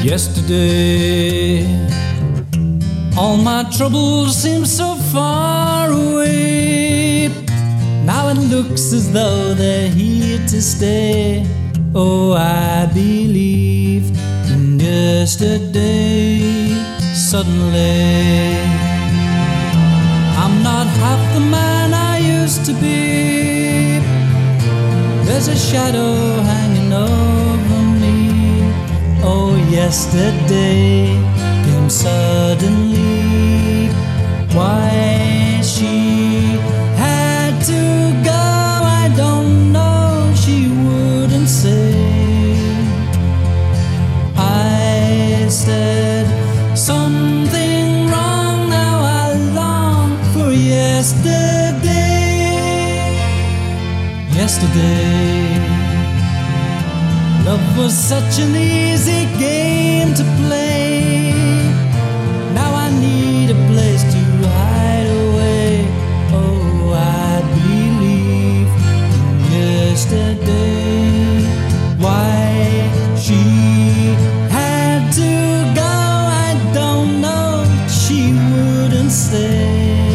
Yesterday, all my troubles seem so far away. Now it looks as though they're here to stay. Oh, I believe in yesterday. Suddenly, I'm not half the man I used to be. There's a shadow hanging over me. Oh, yesterday came suddenly. Why she had to go, I don't know, she wouldn't say. I said something wrong, now I long for yesterday. Yesterday, love was such an easy game to play. Now I need a place to hide away. Oh, I believe in yesterday. Why she had to go, I don't know, she wouldn't say.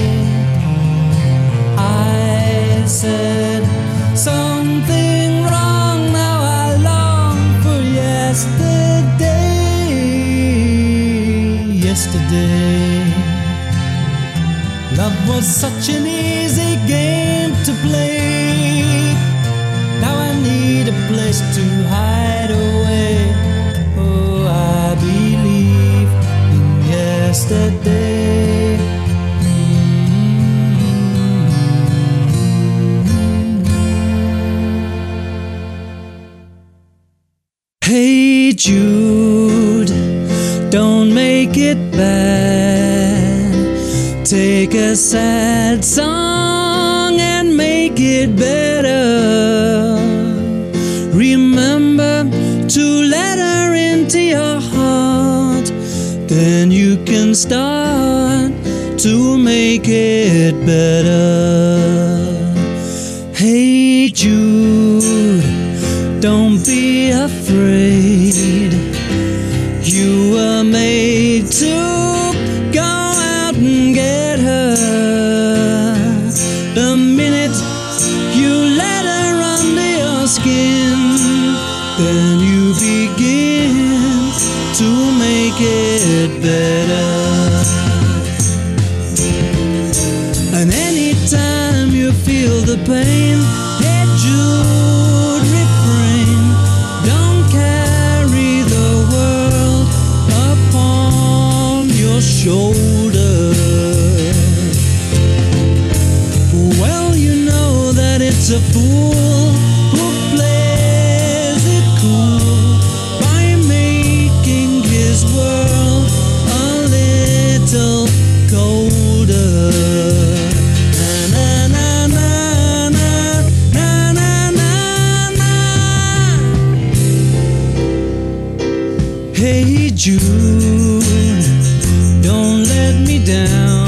I said something wrong, now I long for yesterday. Yesterday, love was such an easy game to play. Now I need a place to hide away. Oh, I believe in yesterday. Hey Jude, don't make it bad. Take a sad song and make it better. Remember to let her into your heart, then you can start to make it better. Hey Jude, don't be afraid. You were made to go out and get her. The minute you let her under your skin, then you begin to make it better. And anytime you feel the pain, hey Jude, refrain. Don't carry the world upon your shoulder. Well, you know that it's a fool who plays it cool by making his world a little colder. Na na na na na na na na. Hey Jude, don't let me down.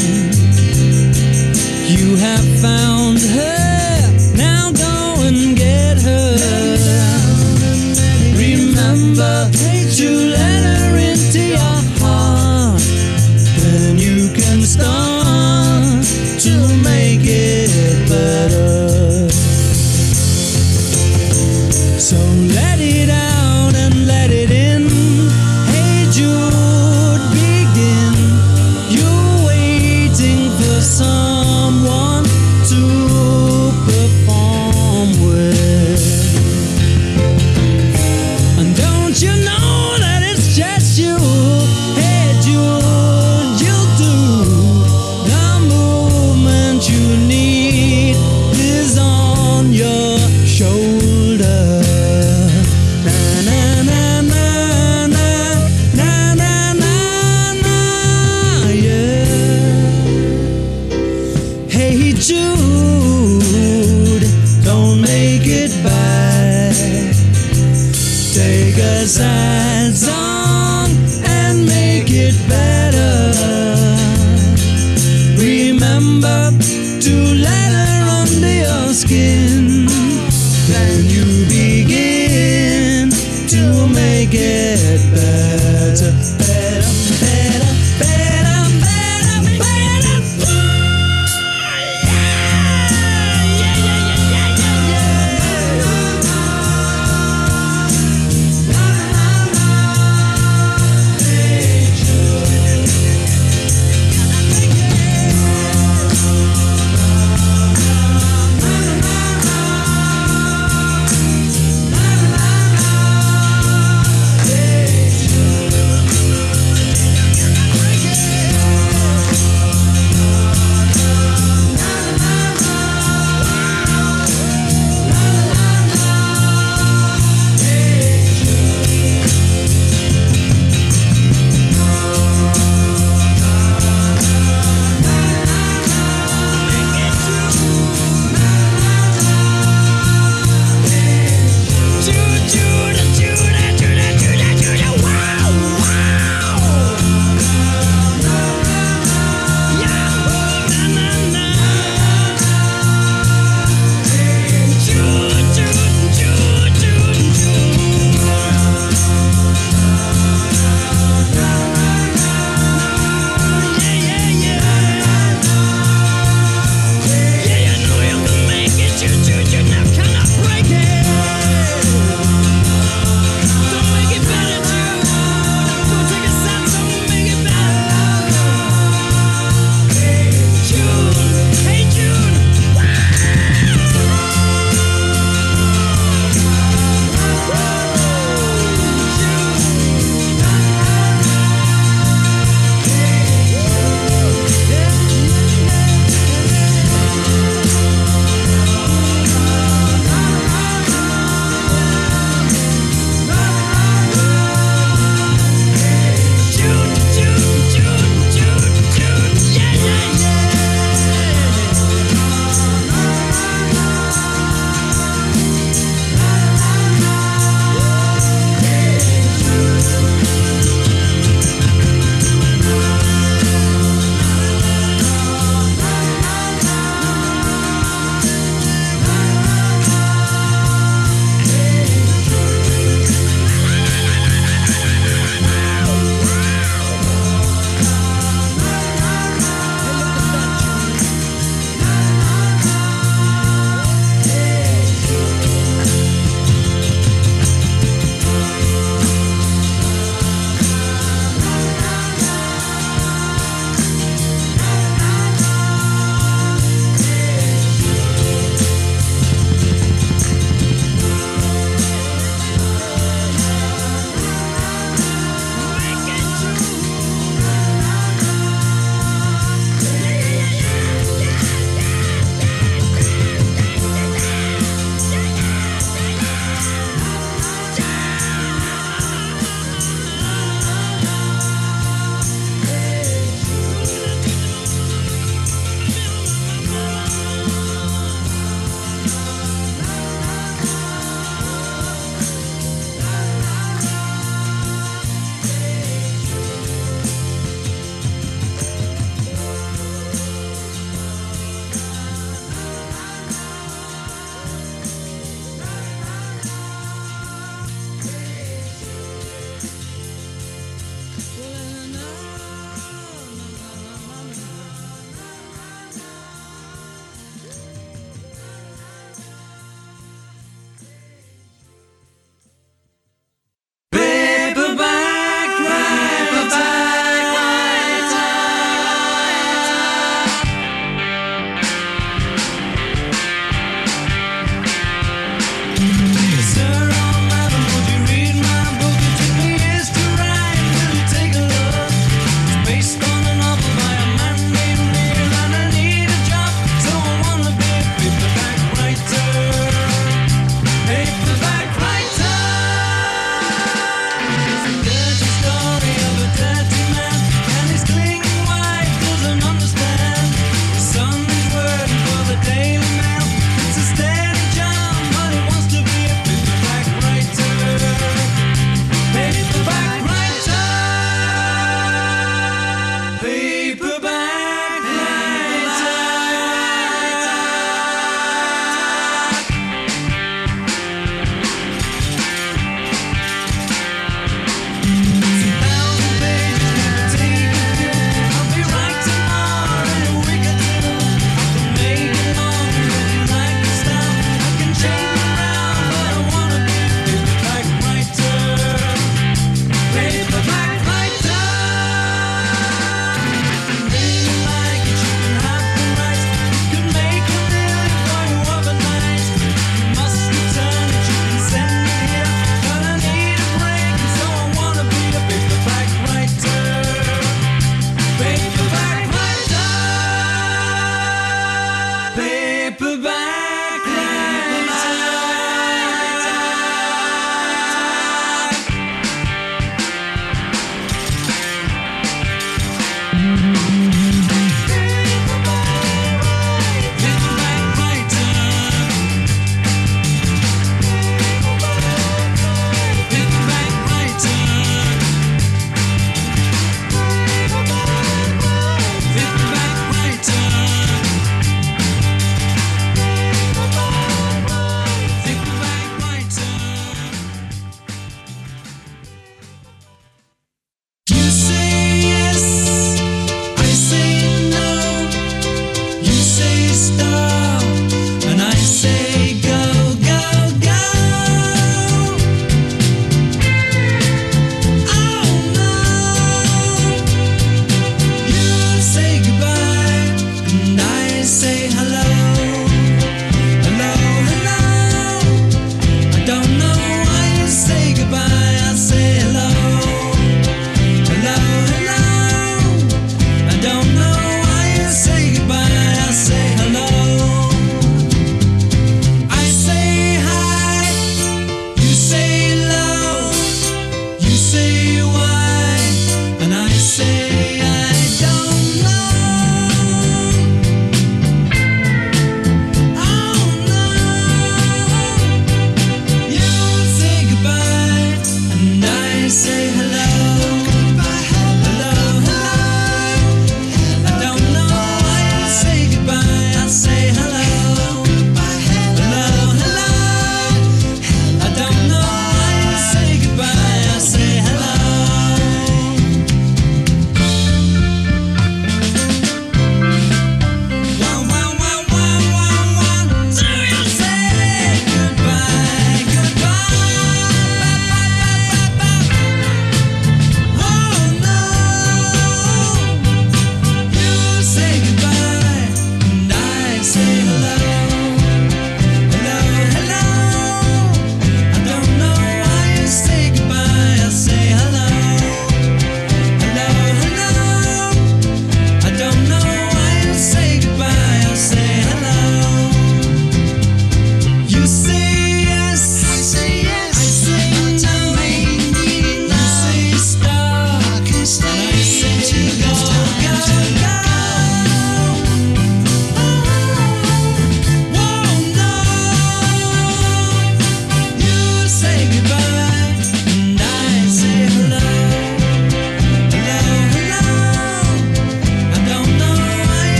You have found her, now go and get her. Remember to let her into your heart, then you can start to make it better. So let it out and let it in. Hey Jude, begin. You're waiting for someone to perform with. And don't you know that it's just you? Hey Jude, you'll do. The movement you need is on your shoulder. Na na na na na na na na na, yeah. Hey Jude, don't make it bad. Take a sad song and make it better. Remember to let her under your skin, then you begin to make it get better, better, better, better, better, better.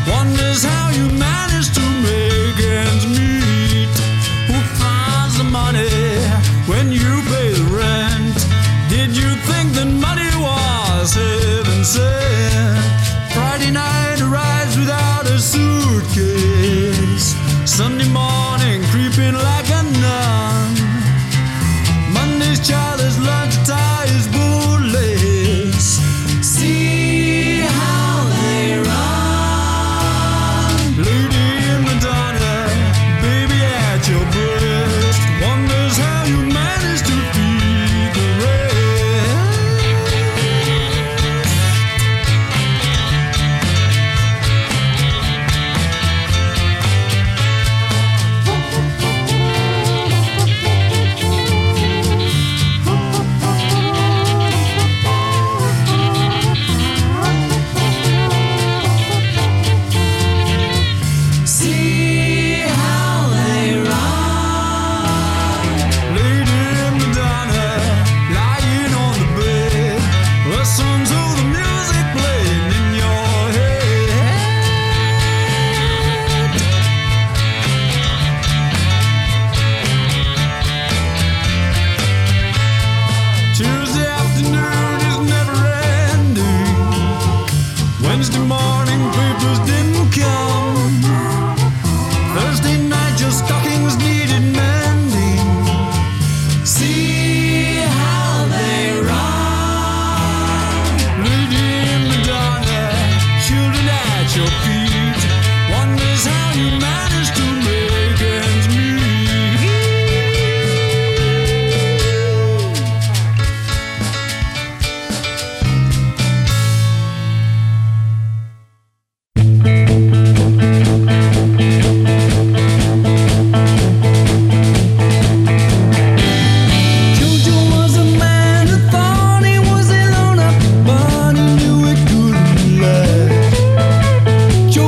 Wonders how you manage to make ends meet. Who finds the money when you pay the rent? Did you think that money was heaven sent? Friday night arrives without a suitcase. Sunday morning creeping like a nun. Monday's child has learned to tie his bootlace. See how they run. Lady in Madonna, baby at your breast. Wonders how you manage to feed the rest. See how they run. Lady Madonna, lying on the bed. Listen to the music playing in your head. Tuesday afternoon is never ending. Wednesday morning papers didn't come. Thursday night your stockings needed mending. See how they run. Lady Madonna, children at your feet. Wonders how you manage to make ends meet. Jojo was a man who thought he was alone up, but he knew it couldn't last.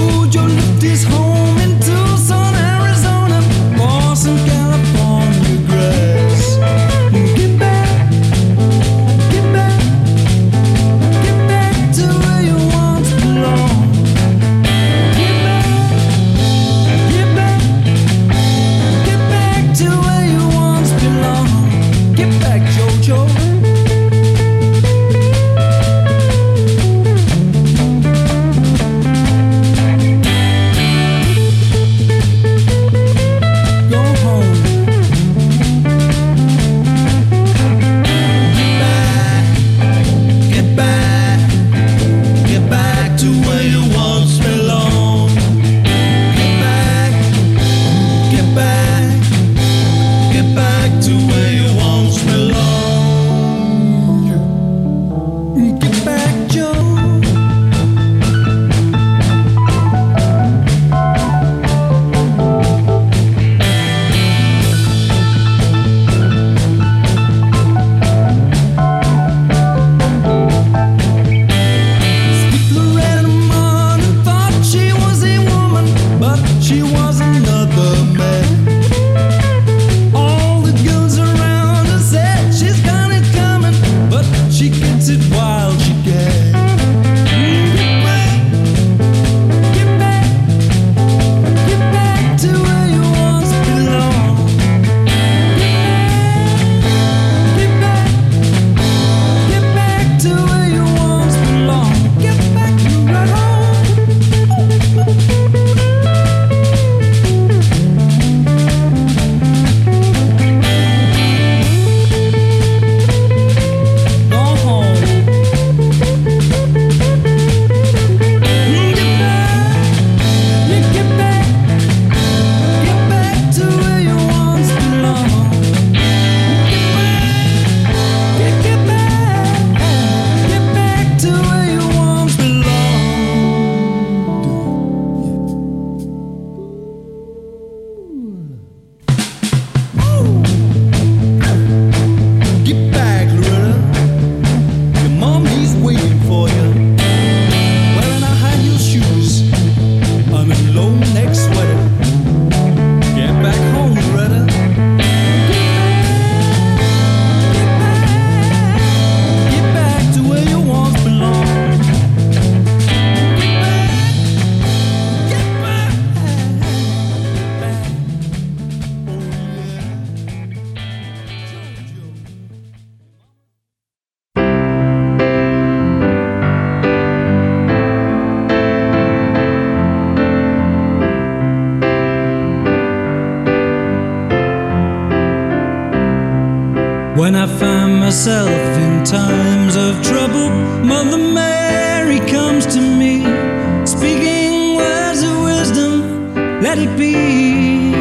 myself in times of trouble. Mother Mary comes to me, speaking words of wisdom, let it be.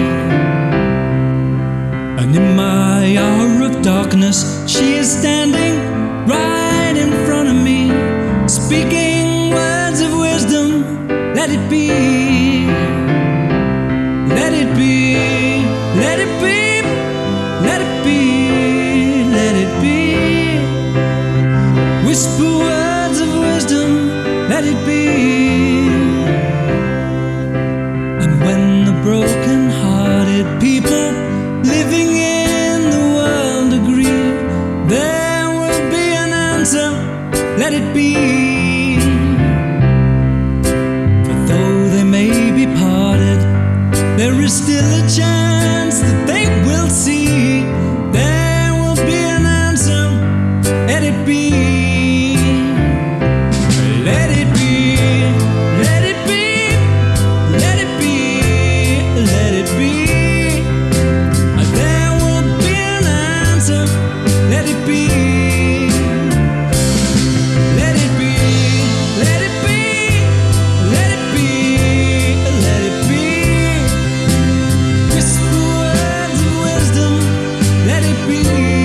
And in my hour of darkness, she is standing right in front of me, speaking words of wisdom, let it be. Let it be, let it be, let it be, let it be. Whisper words of wisdom, let it be. And when the broken-hearted people living in the world agree, there will be an answer, let it be. For though they may be parted, there is still a chance that they will see. There will be an answer, let it be. Let it be, let it be, let it be, let it be. There will be an answer, let it be. Let it be, let it be, let it be, let it be. Whisper words of wisdom, let it be.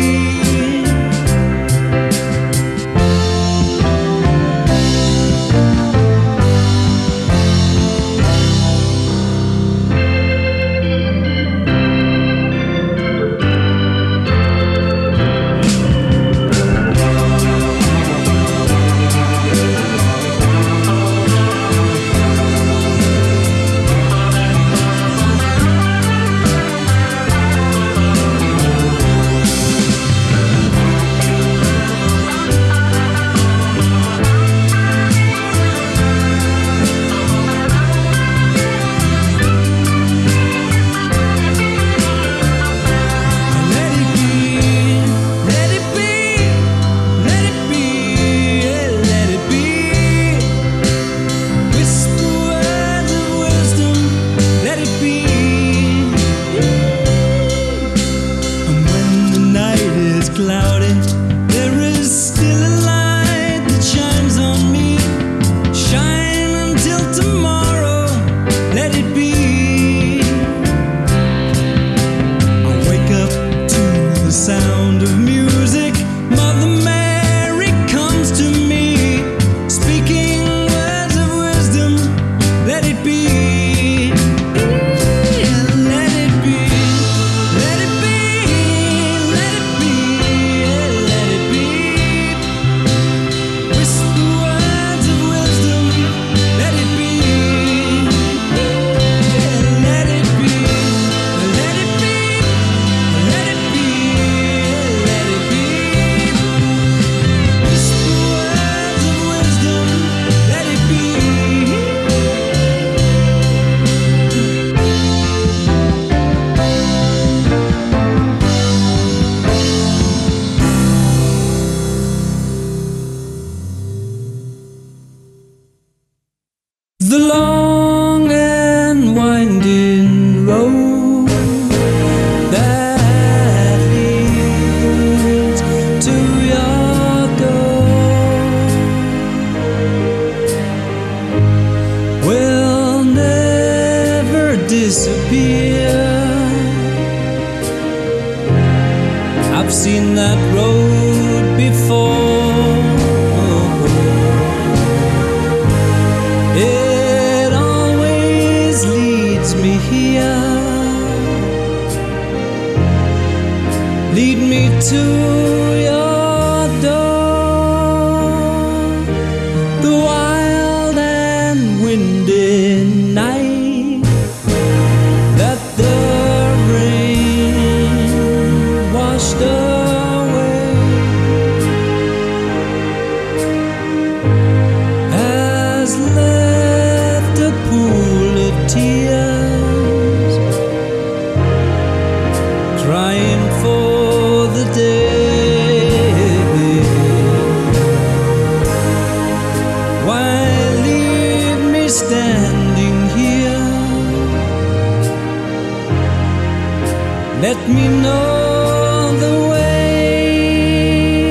Cloudy, there is still a light that shines on me. Shine until tomorrow, let it be. I wake up to the sound of music. Mother Mary comes to me, speaking words of wisdom, let it be. Let it be, let it be, let it be. Let it be. Whisper words of wisdom, let it be. Let it be, let it be, let it be, let it be. Whisper words of wisdom, let it be. The long and winding road that leads to your door will never disappear. I've seen that road before. It always leads me here. Lead me to your door. The wild and windy night that the rain washed away has left a pool of tears, crying for the day. Why leave me standing here? Let me know the way.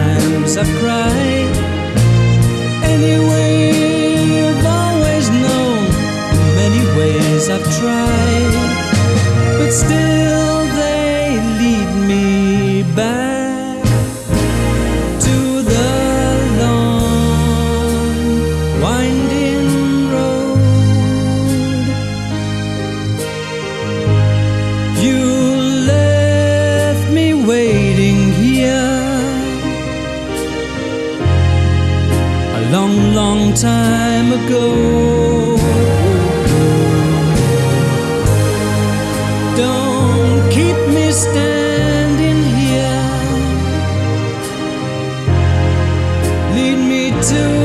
times I've cried. Anyway, you've always known the many ways I've tried, but still they lead me back to the long winding road. You left me waiting here a long, long time ago. Don't keep me standing here. Lead me to